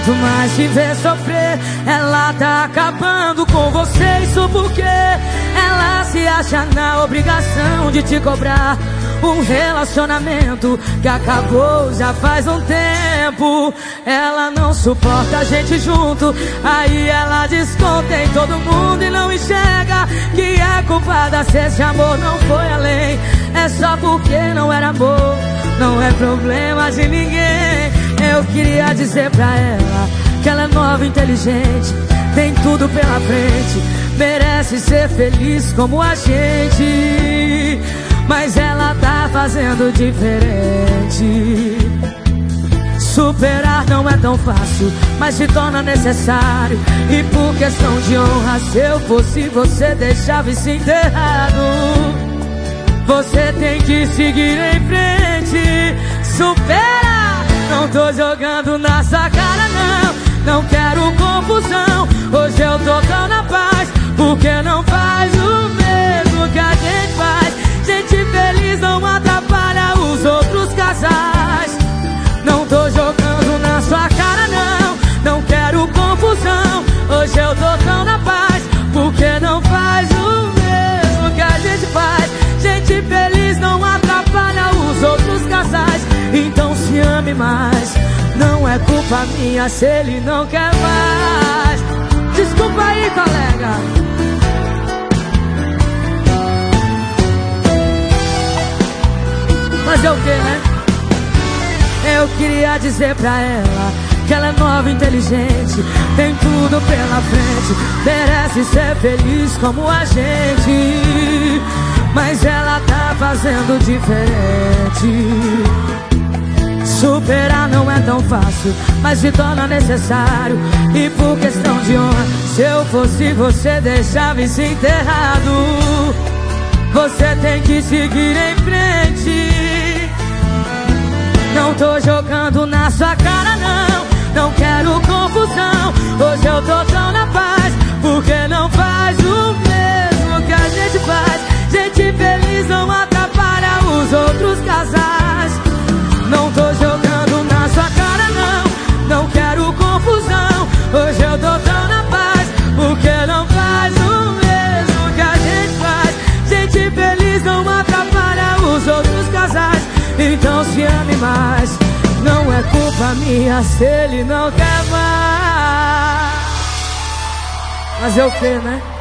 aguento mais te ver sofrer. Ela tá acabando com você, isso porque ela se acha na obrigação de te cobrar um relacionamento que acabou já faz um tempo. Ela não suporta a gente junto, aí ela desconta em todo mundo e não enxerga que é culpada se esse amor não foi além. É só porque não era amor, não é problema de ninguém. Eu queria dizer pra ela que ela é nova, inteligente, tem tudo pela frente, merece ser feliz como a gente. Mas ela tá fazendo diferente. Superar não é tão fácil, mas se torna necessário. E por questão de honra, se eu fosse você, deixava isso enterrado. Você tem que seguir em frente. Supera, não tô jogando na sua cara não. Não quero confusão, hoje eu tô tão na paz, porque não faz o mesmo que a gente faz. Gente feliz não atrapalha os outros casais. Não tô jogando na sua cara não. Não quero confusão, hoje eu tô tão na paz, porque não faz o mesmo que a gente faz. Gente feliz não atrapalha os outros casais. Então se ame mais, não é culpa minha se ele não quer mais. Desculpa aí, colega. Fazer o que, né? Eu queria dizer pra ela que ela é nova, inteligente, tem tudo pela frente, merece ser feliz como a gente. Mas ela tá fazendo diferente. Superar não é tão fácil, mas se torna necessário. E por questão de honra, se eu fosse você, deixava isso enterrado. Você tem que seguir em frente. Não tô jogando na sua cara não. Não quero confusão, hoje eu tô tão na paz, porque não faz o mesmo que a gente faz. Gente feliz não atrapalha os outros casais. Não tô jogando na sua cara não. Não quero confusão, hoje eu tô tão na paz, porque não faz o mesmo que a gente faz. Gente feliz não atrapalha os outros casais. Então se ame mais, não é culpa minha se ele não quer mais. Fazer o que, né?